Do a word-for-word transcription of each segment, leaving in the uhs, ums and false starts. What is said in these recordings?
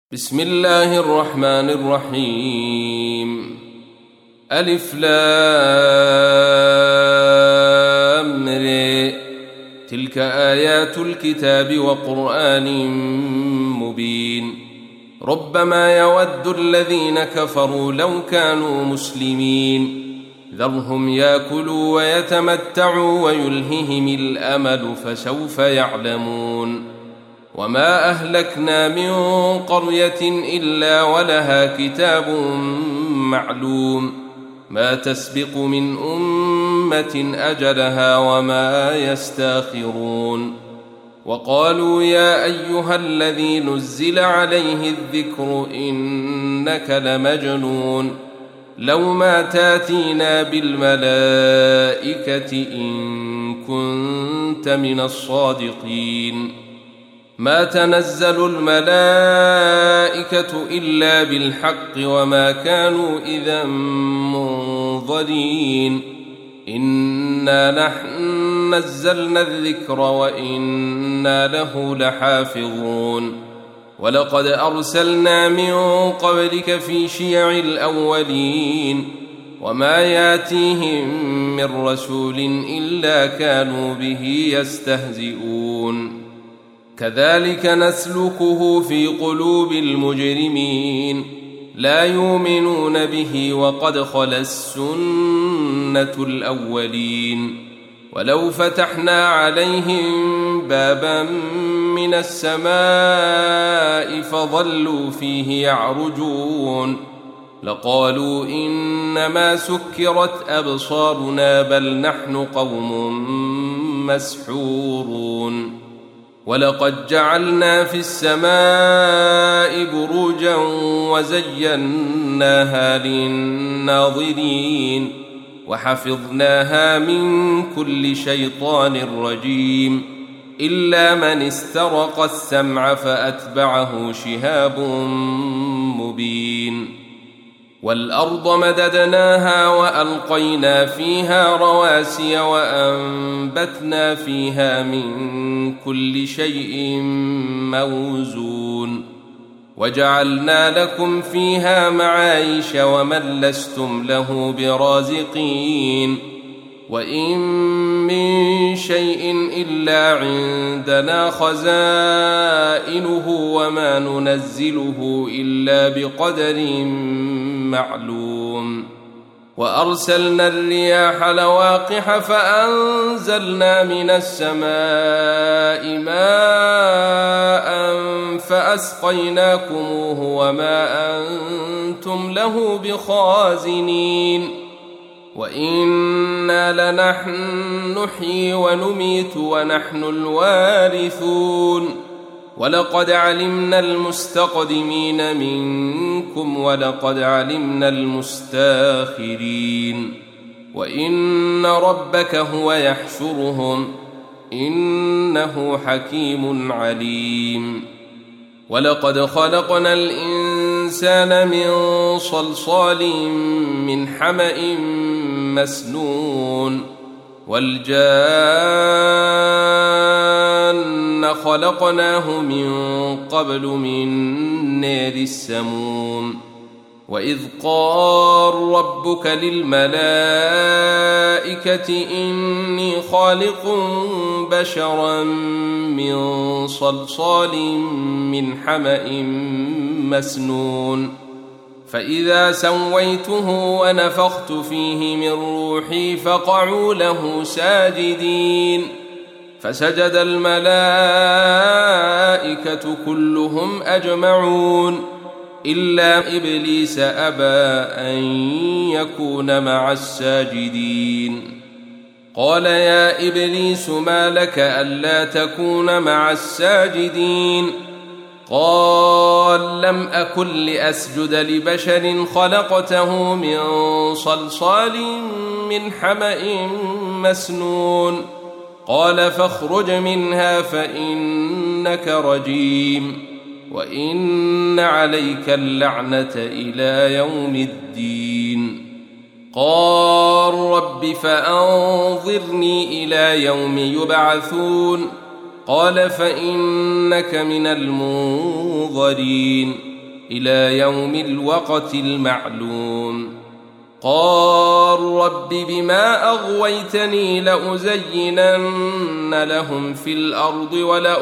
بسم الله الرحمن الرحيم. ألف لام ر. تلك آيات الكتاب وقرآن مبين. ربما يود الذين كفروا لو كانوا مسلمين. ذرهم يأكلوا ويتمتعوا ويلههم الأمل فسوف يعلمون. وما أهلكنا من قرية إلا ولها كتاب معلوم ما تسبق من أمة أجلها وما يستاخرون. وقالوا يا أيها الذي نزل عليه الذكر إنك لمجنون لو ما تاتينا بالملائكة إن كنت من الصادقين. ما تنزل الملائكة إلا بالحق وما كانوا إذا منظرين. إنا نحن نزلنا الذكر وإنا له لحافظون. ولقد أرسلنا من قبلك في شيع الأولين وما ياتيهم من رسول إلا كانوا به يستهزئون. كذلك نسلكه في قلوب المجرمين لا يؤمنون به وقد خلت السنة الأولين. ولو فتحنا عليهم بابا من السماء فظلوا فيه يعرجون لقالوا إنما سكرت أبصارنا بل نحن قوم مسحورون. ولقد جعلنا في السماء بروجا وزيناها للناظرين وحفظناها من كل شيطان رجيم إلا من استرق السمع فأتبعه شهاب مبين. والأرض مددناها وألقينا فيها رواسي وأنبتنا فيها من كل شيء موزون وجعلنا لكم فيها معايش ومن لستم له برازقين. وإن من شيء إلا عندنا خزائنه وما ننزله إلا بقدر معلوم. وأرسلنا الرياح لواقح فأنزلنا من السماء ماء فأسقيناكموه وما أنتم له بخازنين. وإنا لنحن نحيي ونميت ونحن الوارثون. ولقد علمنا المستقدمين منكم ولقد علمنا المستاخرين. وإن ربك هو يحشرهم إنه حكيم عليم. ولقد خلقنا الإنسان من صلصال من حمأ مسنون والجان خلقناه من قبل من نار السموم. وإذ قال ربك للملائكة إني خالق بشرا من صلصال من حمأ مسنون فإذا سويته ونفخت فيه من روحي فقعوا له ساجدين. فسجد الملائكة كلهم أجمعون إلا إبليس أبى أن يكون مع الساجدين. قال يا إبليس ما لك ألا تكون مع الساجدين؟ قال لم أكن لأسجد لبشر خلقته من صلصال من حمأ مسنون. قال فاخرج منها فإنك رجيم وإن عليك اللعنة إلى يوم الدين. قال رب فأنظرني إلى يوم يبعثون. قال فإنك من المنظرين إلى يوم الوقت المعلوم. قال رب بما أغويتني لأزينن لهم في الأرض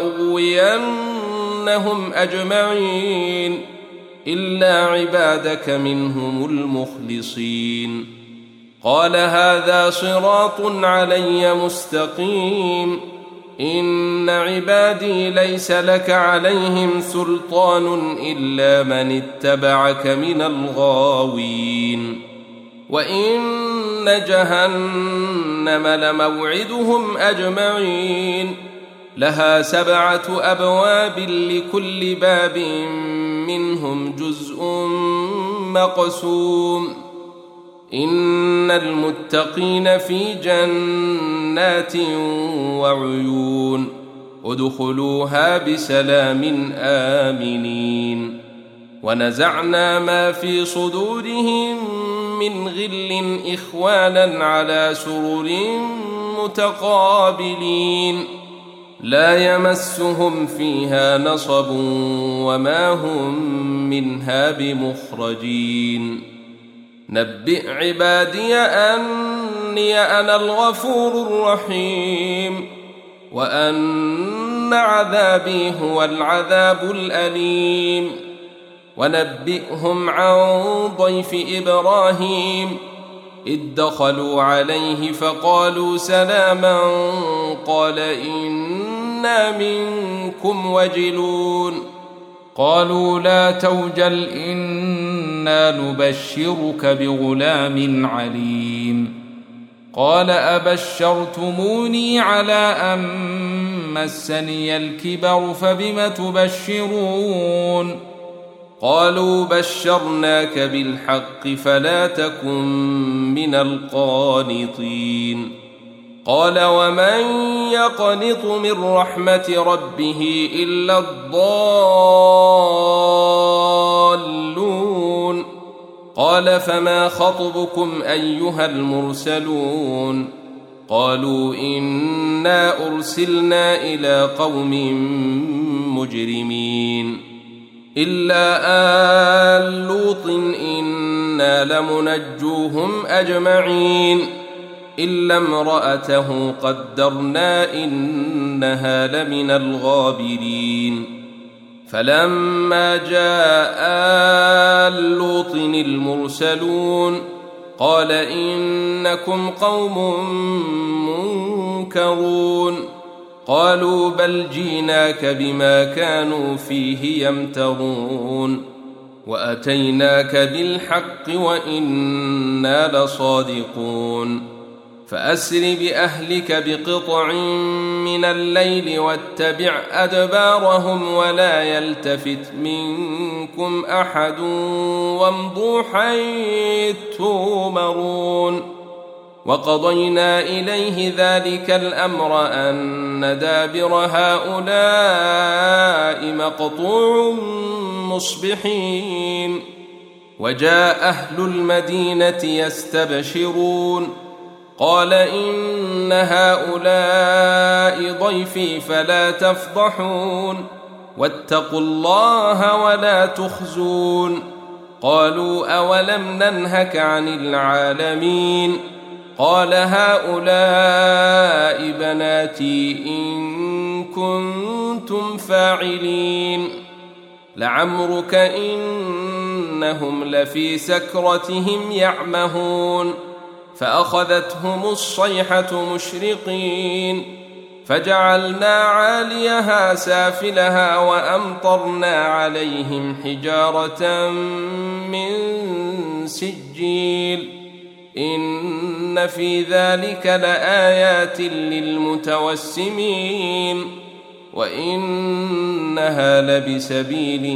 ولأغوينهم أجمعين إلا عبادك منهم المخلصين. قال هذا صراط علي مستقيم إن عبادي ليس لك عليهم سلطان إلا من اتبعك من الغاوين. وإن جهنم لموعدهم أجمعين لها سبعة أبواب لكل باب منهم جزء مقسوم. إن المتقين في جنات وعيون ادخلوها بسلام آمنين. ونزعنا ما في صدورهم من غل إخوانا على سرر متقابلين لا يمسهم فيها نصب وما هم منها بمخرجين. نبئ عبادي أني أنا الغفور الرحيم وأن عذابي هو العذاب الأليم. ونبئهم عن ضيف إبراهيم إذ دخلوا عليه فقالوا سلاما قال إنا منكم وجلون قالوا لا توجل إنا نبشرك بغلام عليم. قال أبشرتموني على أن مسني الكبر فبم تبشرون قالوا بشرناك بالحق فلا تكن من القانطين. قال ومن يقنط من رحمة ربه إلا الضالون. قال فما خطبكم أيها المرسلون قالوا إنا أرسلنا إلى قوم مجرمين إلا آل لوط إنا لمنجوهم أجمعين إلا امرأته قدرنا إنها لمن الغابرين. فلما جاء آل لوط المرسلون قال إنكم قوم منكرون قالوا بل جيناك بما كانوا فيه يمترون وأتيناك بالحق وإنا لصادقون. فأسر بأهلك بقطع من الليل واتبع أدبارهم ولا يلتفت منكم أحد وامضوا حيث تؤمرون. وقضينا إليه ذلك الأمر أن دابر هؤلاء مقطوع مصبحين. وجاء أهل المدينة يستبشرون قال إن هؤلاء ضيفي فلا تفضحون واتقوا الله ولا تخزون. قالوا أولم ننهك عن العالمين قال هؤلاء بناتي إن كنتم فاعلين. لعمرك إنهم لفي سكرتهم يعمهون فأخذتهم الصيحة مشرقين فجعلنا عاليها سافلها وأمطرنا عليهم حجارة من سجيل إن في ذلك لآيات للمتوسمين وإنها لبسبيل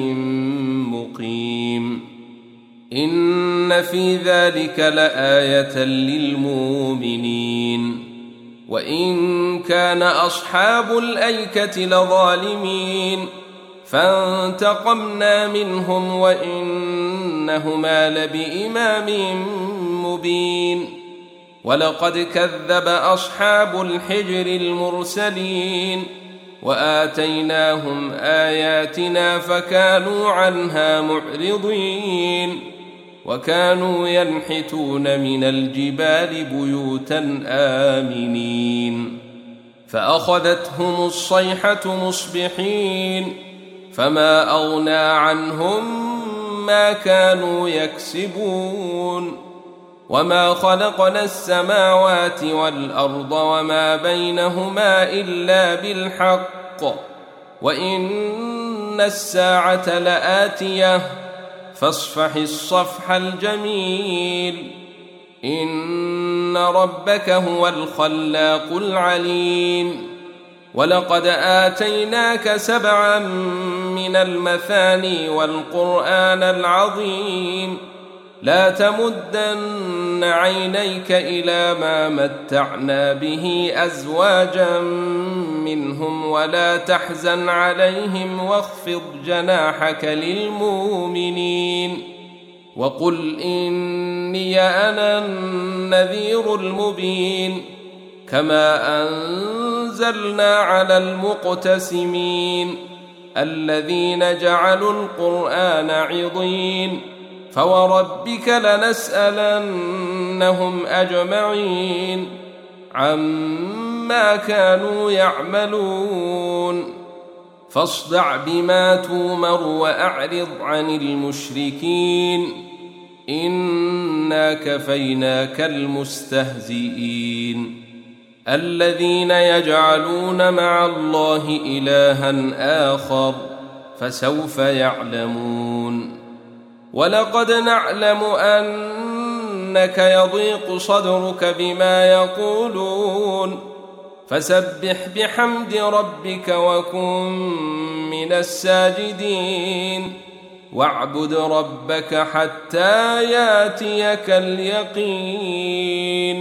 مقيم. إن في ذلك لآية للمؤمنين. وإن كان أصحاب الأيكة لظالمين فانتقمنا منهم وإنهما لبإمام مبين. ولقد كذب أصحاب الحجر المرسلين وآتيناهم آياتنا فكانوا عنها معرضين وكانوا ينحتون من الجبال بيوتا آمنين فأخذتهم الصيحة مصبحين فما أغنى عنهم ما كانوا يكسبون وما خلقنا السماوات والأرض وما بينهما إلا بالحق وإن الساعة لآتية فاصفح الصفح الجميل إن ربك هو الخلاق العليم ولقد آتيناك سبعا من المثاني والقرآن العظيم لا تمدن عينيك إلى ما متعنا به أزواجا منهم ولا تحزن عليهم واخفض جناحك للمؤمنين وقل إني أنا النذير المبين كما أنزلنا على المقتسمين الذين جعلوا القرآن عضين فوربك لنسألنهم أجمعين عما كانوا يعملون فاصدع بما تومر وأعرض عن المشركين إنا كفيناك المستهزئين الذين يجعلون مع الله إلها آخر فسوف يعلمون ولقد نعلم أنك يضيق صدرك بما يقولون فسبح بحمد ربك وكن من الساجدين واعبد ربك حتى ياتيك اليقين.